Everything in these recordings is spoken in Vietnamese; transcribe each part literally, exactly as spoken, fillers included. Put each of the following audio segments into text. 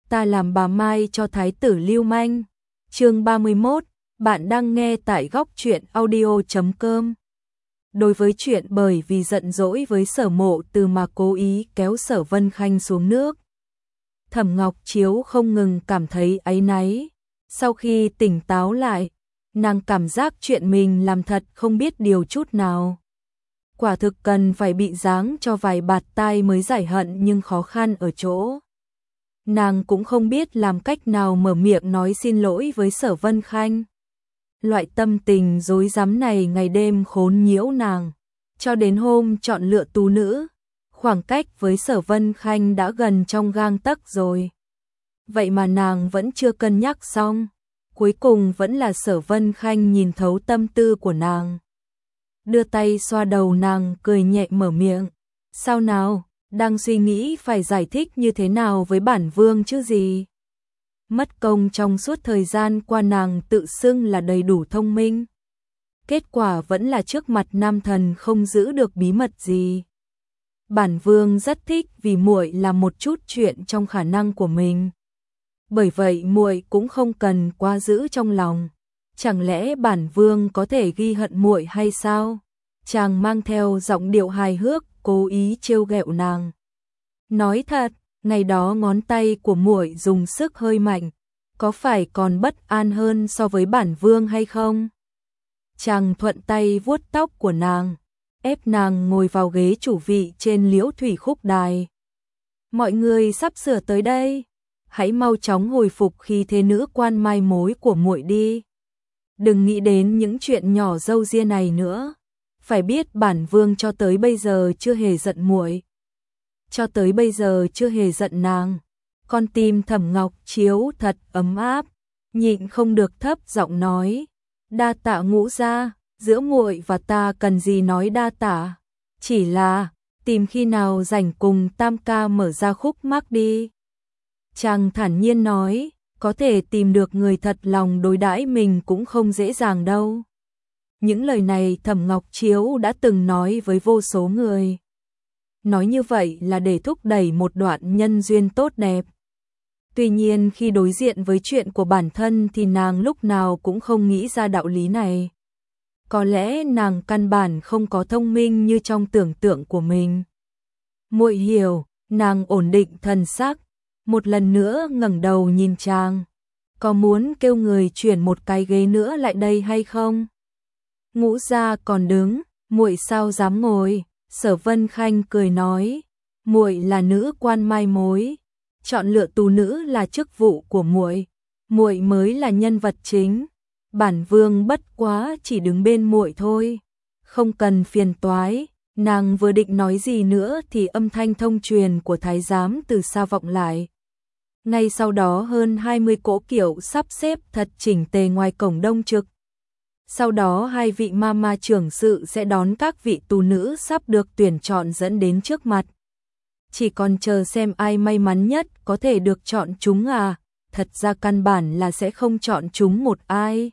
ta làm bà Mai cho thái tử lưu manh. Chương ba mươi mốt, bạn đang nghe tại góc truyện audio chấm com. Đối với chuyện bởi vì giận dỗi với Sở Mộ Từ mà cố ý kéo Sở Vân Khanh xuống nước, Thẩm Ngọc Chiếu không ngừng cảm thấy áy náy. Sau khi tỉnh táo lại, nàng cảm giác chuyện mình làm thật không biết điều chút nào. Quả thực cần phải bị giáng cho vài bạt tai mới giải hận, nhưng khó khăn ở chỗ nàng cũng không biết làm cách nào mở miệng nói xin lỗi với Sở Vân Khanh. Loại tâm tình rối rắm này ngày đêm khốn nhiễu nàng, cho đến hôm chọn lựa tú nữ, khoảng cách với Sở Vân Khanh đã gần trong gang tấc rồi. Vậy mà nàng vẫn chưa cân nhắc xong, cuối cùng vẫn là Sở Vân Khanh nhìn thấu tâm tư của nàng. Đưa tay xoa đầu nàng, cười nhẹ mở miệng. Sao nào, đang suy nghĩ phải giải thích như thế nào với bản vương chứ gì? Mất công trong suốt thời gian qua nàng tự xưng là đầy đủ thông minh. Kết quả vẫn là trước mặt nam thần không giữ được bí mật gì. Bản vương rất thích vì muội làm một chút chuyện trong khả năng của mình. Bởi vậy muội cũng không cần quá giữ trong lòng. Chẳng lẽ bản vương có thể ghi hận muội hay sao? Chàng mang theo giọng điệu hài hước, cố ý trêu ghẹo nàng. Nói thật, ngày đó ngón tay của muội dùng sức hơi mạnh, có phải còn bất an hơn so với bản vương hay không? Chàng thuận tay vuốt tóc của nàng, ép nàng ngồi vào ghế chủ vị trên Liễu Thủy Khúc Đài. Mọi người sắp sửa tới đây, hãy mau chóng hồi phục khí thế nữ quan mai mối của muội đi. Đừng nghĩ đến những chuyện nhỏ râu ria này nữa. Phải biết bản vương cho tới bây giờ chưa hề giận muội, cho tới bây giờ chưa hề giận nàng. Con tim Thẩm Ngọc Chiếu thật ấm áp, nhịn không được thấp giọng nói: "Đa tạ ngũ gia, giữa muội và ta cần gì nói đa tạ, chỉ là tìm khi nào rảnh cùng tam ca mở ra khúc mắc đi." Chàng thản nhiên nói, có thể tìm được người thật lòng đối đãi mình cũng không dễ dàng đâu. Những lời này Thẩm Ngọc Chiếu đã từng nói với vô số người. Nói như vậy là để thúc đẩy một đoạn nhân duyên tốt đẹp. Tuy nhiên khi đối diện với chuyện của bản thân thì nàng lúc nào cũng không nghĩ ra đạo lý này. Có lẽ nàng căn bản không có thông minh như trong tưởng tượng của mình. Muội hiểu, nàng ổn định thần sắc, một lần nữa ngẩng đầu nhìn chàng. Có muốn kêu người chuyển một cái ghế nữa lại đây hay không? Ngũ gia còn đứng, muội sao dám ngồi? Sở Vân Khanh cười nói, muội là nữ quan mai mối, chọn lựa tú nữ là chức vụ của muội, muội mới là nhân vật chính. Bản vương bất quá chỉ đứng bên muội thôi, không cần phiền toái. Nàng vừa định nói gì nữa thì âm thanh thông truyền của thái giám từ xa vọng lại. Ngay sau đó hơn hai mươi cỗ kiệu sắp xếp thật chỉnh tề ngoài cổng đông trực. Sau đó hai vị ma ma trưởng sự sẽ đón các vị tú nữ sắp được tuyển chọn dẫn đến trước mặt. Chỉ còn chờ xem ai may mắn nhất có thể được chọn chúng à, thật ra căn bản là sẽ không chọn chúng một ai.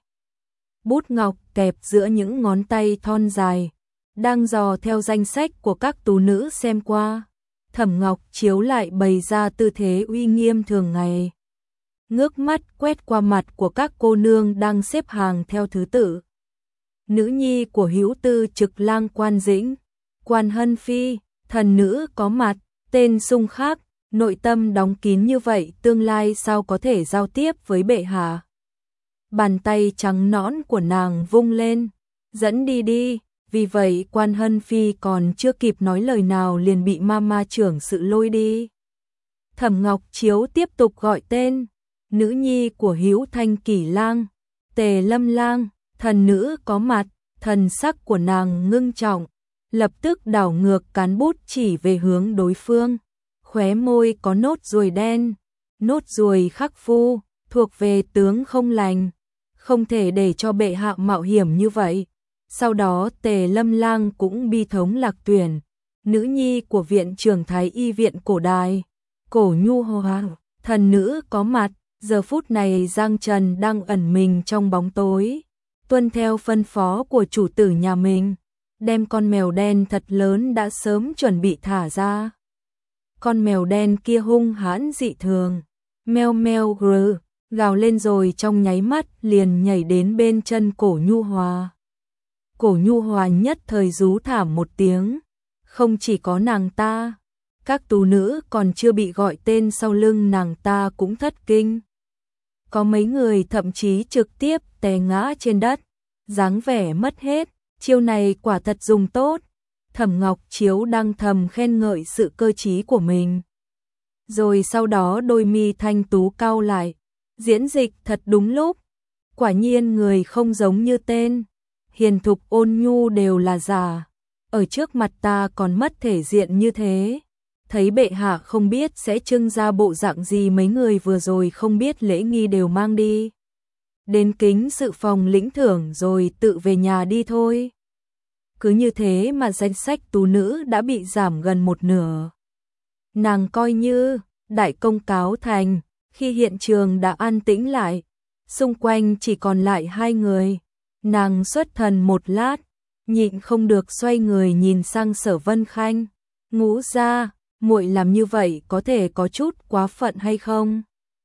Bút ngọc kẹp giữa những ngón tay thon dài, đang dò theo danh sách của các tú nữ xem qua. Thẩm Ngọc Chiếu lại bày ra tư thế uy nghiêm thường ngày. Ngước mắt quét qua mặt của các cô nương đang xếp hàng theo thứ tự. Nữ nhi của Hữu Tư Trực Lang Quan Dĩnh, Quan Hân Phi, thần nữ có mặt, tên xung khác, nội tâm đóng kín như vậy tương lai sao có thể giao tiếp với bệ hạ. Bàn tay trắng nõn của nàng vung lên, dẫn đi đi. Vì vậy Quan Hân Phi còn chưa kịp nói lời nào liền bị mama trưởng sự lôi đi. Thẩm Ngọc Chiếu tiếp tục gọi tên, nữ nhi của Hữu Thanh Kỷ Lang, Tề Lâm Lang, thần nữ có mặt, thần sắc của nàng ngưng trọng, lập tức đảo ngược cán bút chỉ về hướng đối phương. Khóe môi có nốt ruồi đen, nốt ruồi khắc phu, thuộc về tướng không lành, không thể để cho bệ hạ mạo hiểm như vậy. Sau đó Tề Lâm Lang cũng bi thống lạc tuyển, nữ nhi của viện trưởng Thái Y viện cổ đài, Cổ Nhu Hoa, thần nữ có mặt. Giờ phút này Giang Trần đang ẩn mình trong bóng tối, tuân theo phân phó của chủ tử nhà mình, đem con mèo đen thật lớn đã sớm chuẩn bị thả ra. Con mèo đen kia hung hãn dị thường, Meo meo grừ, gào lên rồi trong nháy mắt liền nhảy đến bên chân Cổ Nhu Hòa. Cổ Nhu Hòa nhất thời rú thảm một tiếng, không chỉ có nàng ta, các tú nữ còn chưa bị gọi tên sau lưng nàng ta cũng thất kinh. Có mấy người thậm chí trực tiếp té ngã trên đất, dáng vẻ mất hết, chiêu này quả thật dùng tốt. Thẩm Ngọc Chiếu đang thầm khen ngợi sự cơ trí của mình. Rồi sau đó đôi mi thanh tú cau lại, diễn dịch thật đúng lúc, quả nhiên người không giống như tên, hiền thục ôn nhu đều là giả, ở trước mặt ta còn mất thể diện như thế. Thấy bệ hạ không biết sẽ trưng ra bộ dạng gì, mấy người vừa rồi không biết lễ nghi đều mang đi đến kính sự phòng lĩnh thưởng rồi tự về nhà đi thôi. Cứ như thế mà danh sách tú nữ đã bị giảm gần một nửa. Nàng coi như đại công cáo thành, khi hiện trường đã an tĩnh lại, xung quanh chỉ còn lại hai người, nàng xuất thần một lát, nhịn không được xoay người nhìn sang Sở Vân Khanh, ngũ gia, muội làm như vậy có thể có chút quá phận hay không?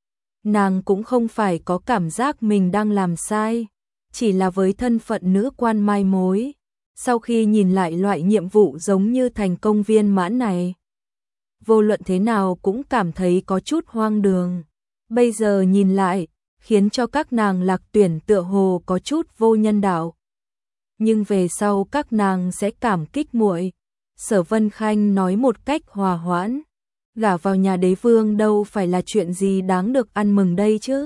Nàng cũng không phải có cảm giác mình đang làm sai, chỉ là với thân phận nữ quan mai mối, sau khi nhìn lại loại nhiệm vụ giống như thành công viên mãn này, vô luận thế nào cũng cảm thấy có chút hoang đường. Bây giờ nhìn lại, khiến cho các nàng lạc tuyển tựa hồ có chút vô nhân đạo. Nhưng về sau các nàng sẽ cảm kích muội. Sở Vân Khanh nói một cách hòa hoãn, gả vào nhà đế vương đâu phải là chuyện gì đáng được ăn mừng đây chứ.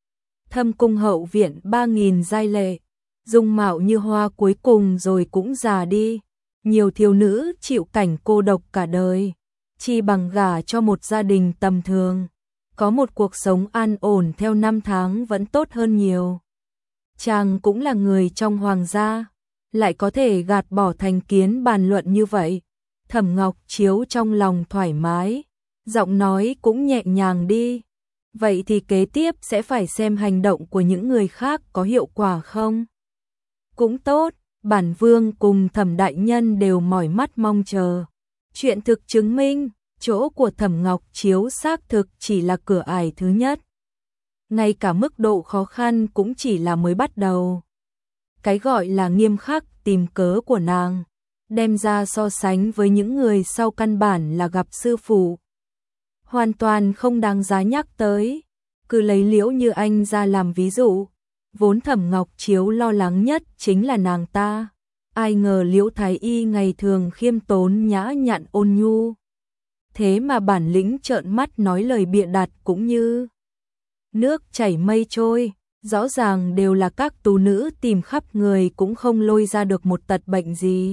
Thâm cung hậu viện ba nghìn giai lệ, dung mạo như hoa cuối cùng rồi cũng già đi, nhiều thiếu nữ chịu cảnh cô độc cả đời, chi bằng gả cho một gia đình tầm thường, có một cuộc sống an ổn theo năm tháng vẫn tốt hơn nhiều. Chàng cũng là người trong hoàng gia, lại có thể gạt bỏ thành kiến bàn luận như vậy. Thẩm Ngọc Chiếu trong lòng thoải mái, giọng nói cũng nhẹ nhàng đi. Vậy thì kế tiếp sẽ phải xem hành động của những người khác có hiệu quả không? Cũng tốt, bản vương cùng Thẩm đại nhân đều mỏi mắt mong chờ. Chuyện thực chứng minh, chỗ của Thẩm Ngọc Chiếu xác thực chỉ là cửa ải thứ nhất. Ngay cả mức độ khó khăn cũng chỉ là mới bắt đầu. Cái gọi là nghiêm khắc tìm cớ của nàng, đem ra so sánh với những người sau căn bản là gặp sư phụ. Hoàn toàn không đáng giá nhắc tới, cứ lấy Liễu Như Anh ra làm ví dụ. Vốn Thẩm Ngọc Chiếu lo lắng nhất chính là nàng ta. Ai ngờ Liễu Thái Y ngày thường khiêm tốn nhã nhặn ôn nhu. Thế mà bản lĩnh trợn mắt nói lời bịa đặt cũng như nước chảy mây trôi. Rõ ràng đều là các tú nữ tìm khắp người cũng không lôi ra được một tật bệnh gì.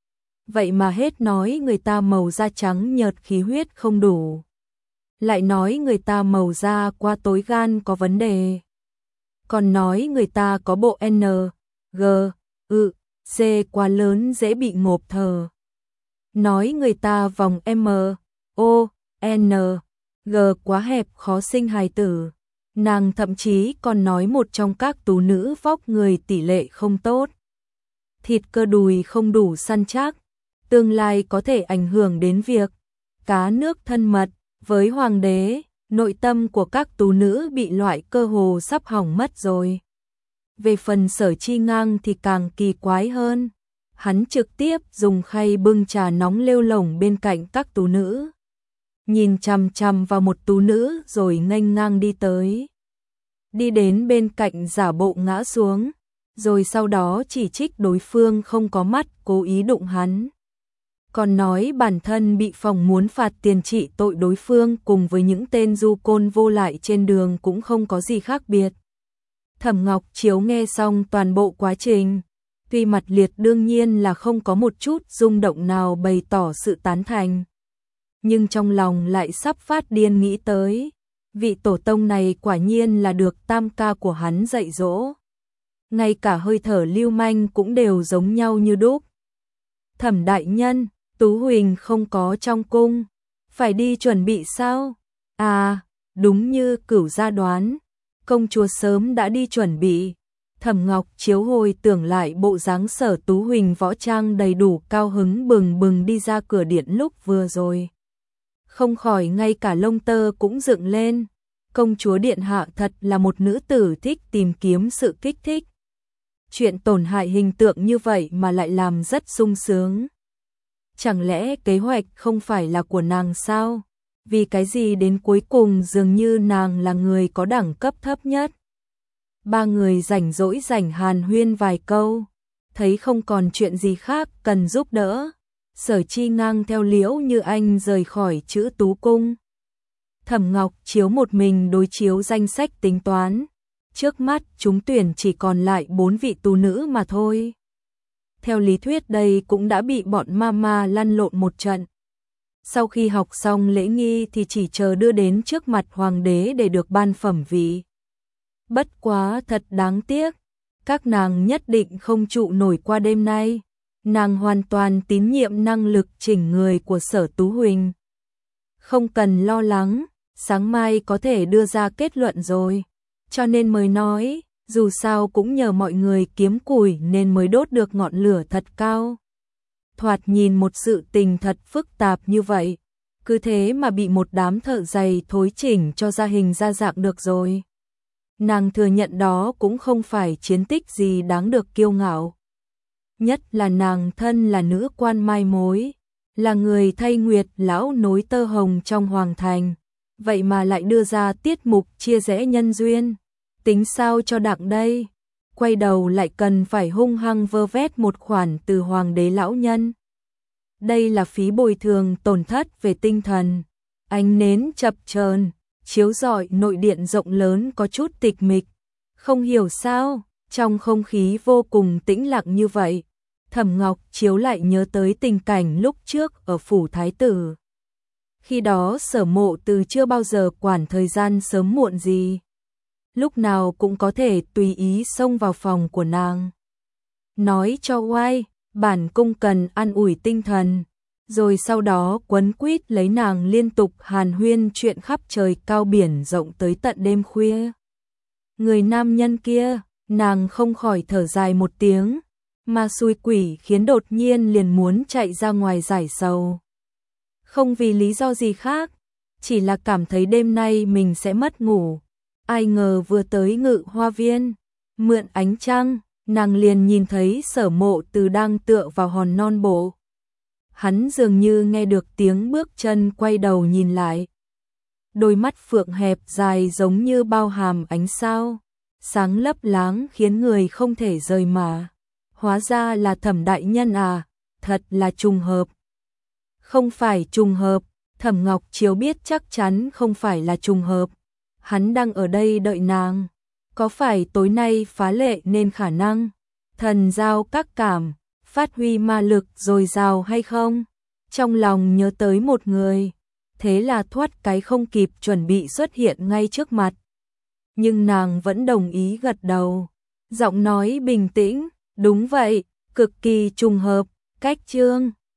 Vậy mà hết nói người ta màu da trắng nhợt khí huyết không đủ. Lại nói người ta màu da qua tối gan có vấn đề. Còn nói người ta có bộ N, G, ư, C quá lớn dễ bị ngộp thở. Nói người ta vòng M, O, N, G quá hẹp khó sinh hài tử. Nàng thậm chí còn nói một trong các tú nữ vóc người tỷ lệ không tốt. Thịt cơ đùi không đủ săn chắc, tương lai có thể ảnh hưởng đến việc cá nước thân mật với hoàng đế. Nội tâm của các tú nữ bị loại cơ hồ sắp hỏng mất rồi. Về phần Sở Chi Ngang thì càng kỳ quái hơn. Hắn trực tiếp dùng khay bưng trà nóng lêu lổng bên cạnh các tú nữ. Nhìn chằm chằm vào một tú nữ rồi nghênh ngang đi tới. Đi đến bên cạnh giả bộ ngã xuống, rồi sau đó chỉ trích đối phương không có mắt cố ý đụng hắn. Còn nói bản thân bị phòng muốn phạt tiền trị tội đối phương cùng với những tên du côn vô lại trên đường cũng không có gì khác biệt. Thẩm Ngọc Chiếu nghe xong toàn bộ quá trình, tuy mặt liệt đương nhiên là không có một chút rung động nào bày tỏ sự tán thành. Nhưng trong lòng lại sắp phát điên nghĩ tới, vị tổ tông này quả nhiên là được tam ca của hắn dạy dỗ. Ngay cả hơi thở lưu manh cũng đều giống nhau như đúc. Thẩm đại nhân, Tú Huỳnh không có trong cung, phải đi chuẩn bị sao? À, đúng như Cửu gia đoán, công chúa sớm đã đi chuẩn bị. Thẩm Ngọc Chiếu hồi tưởng lại bộ dáng Sở Tú Huỳnh võ trang đầy đủ cao hứng bừng bừng đi ra cửa điện lúc vừa rồi. Không khỏi ngay cả lông tơ cũng dựng lên, công chúa điện hạ thật là một nữ tử thích tìm kiếm sự kích thích. Chuyện tổn hại hình tượng như vậy mà lại làm rất sung sướng. Chẳng lẽ kế hoạch không phải là của nàng sao? Vì cái gì đến cuối cùng dường như nàng là người có đẳng cấp thấp nhất? Ba người rảnh rỗi rảnh hàn huyên vài câu, thấy không còn chuyện gì khác cần giúp đỡ. Sở Chi ngang theo Liễu Như Anh rời khỏi Chữ Tú Cung. Thẩm Ngọc Chiếu một mình đối chiếu danh sách tính toán. Trước mắt chúng tuyển chỉ còn lại bốn vị tú nữ mà thôi. Theo lý thuyết đây cũng đã bị bọn mama lăn lộn một trận. Sau khi học xong lễ nghi thì chỉ chờ đưa đến trước mặt hoàng đế để được ban phẩm vị. Bất quá thật đáng tiếc, các nàng nhất định không trụ nổi qua đêm nay. Nàng hoàn toàn tín nhiệm năng lực chỉnh người của Sở Tú Huỳnh. Không cần lo lắng, sáng mai có thể đưa ra kết luận rồi. Cho nên mới nói, dù sao cũng nhờ mọi người kiếm củi nên mới đốt được ngọn lửa thật cao. Thoạt nhìn một sự tình thật phức tạp như vậy, cứ thế mà bị một đám thợ giày thối chỉnh cho ra hình ra dạng được rồi. Nàng thừa nhận đó cũng không phải chiến tích gì đáng được kiêu ngạo. Nhất là nàng thân là nữ quan mai mối, là người thay Nguyệt lão nối tơ hồng trong hoàng thành, vậy mà lại đưa ra tiết mục chia rẽ nhân duyên. Tính sao cho đặng đây? Quay đầu lại cần phải hung hăng vơ vét một khoản từ hoàng đế lão nhân. Đây là phí bồi thường tổn thất về tinh thần. Ánh nến chập chờn, chiếu rọi nội điện rộng lớn có chút tịch mịch. Không hiểu sao, trong không khí vô cùng tĩnh lặng như vậy, Thẩm Ngọc Chiếu lại nhớ tới tình cảnh lúc trước ở phủ thái tử. Khi đó Sở Mộ Từ chưa bao giờ quản thời gian sớm muộn gì. Lúc nào cũng có thể tùy ý xông vào phòng của nàng. Nói cho oai, bản cung cần an ủi tinh thần. Rồi sau đó quấn quýt lấy nàng liên tục hàn huyên chuyện khắp trời cao biển rộng tới tận đêm khuya. Người nam nhân kia, nàng không khỏi thở dài một tiếng, mà xui quỷ khiến đột nhiên liền muốn chạy ra ngoài giải sầu. Không vì lý do gì khác, chỉ là cảm thấy đêm nay mình sẽ mất ngủ. Ai ngờ vừa tới Ngự Hoa Viên, mượn ánh trăng, nàng liền nhìn thấy Sở Mộ Từ đang tựa vào hòn non bộ. Hắn dường như nghe được tiếng bước chân quay đầu nhìn lại. Đôi mắt phượng hẹp dài giống như bao hàm ánh sao, sáng lấp láng khiến người không thể rời mà. Hóa ra là Thẩm đại nhân à, thật là trùng hợp. Không phải trùng hợp, Thẩm Ngọc Chiếu biết chắc chắn không phải là trùng hợp. Hắn đang ở đây đợi nàng. Có phải tối nay phá lệ nên khả năng thần giao các cảm, phát huy ma lực dồi dào hay không? Trong lòng nhớ tới một người, thế là thoát cái không kịp chuẩn bị xuất hiện ngay trước mặt. Nhưng nàng vẫn đồng ý gật đầu, giọng nói bình tĩnh, đúng vậy, cực kỳ trùng hợp, cách chương.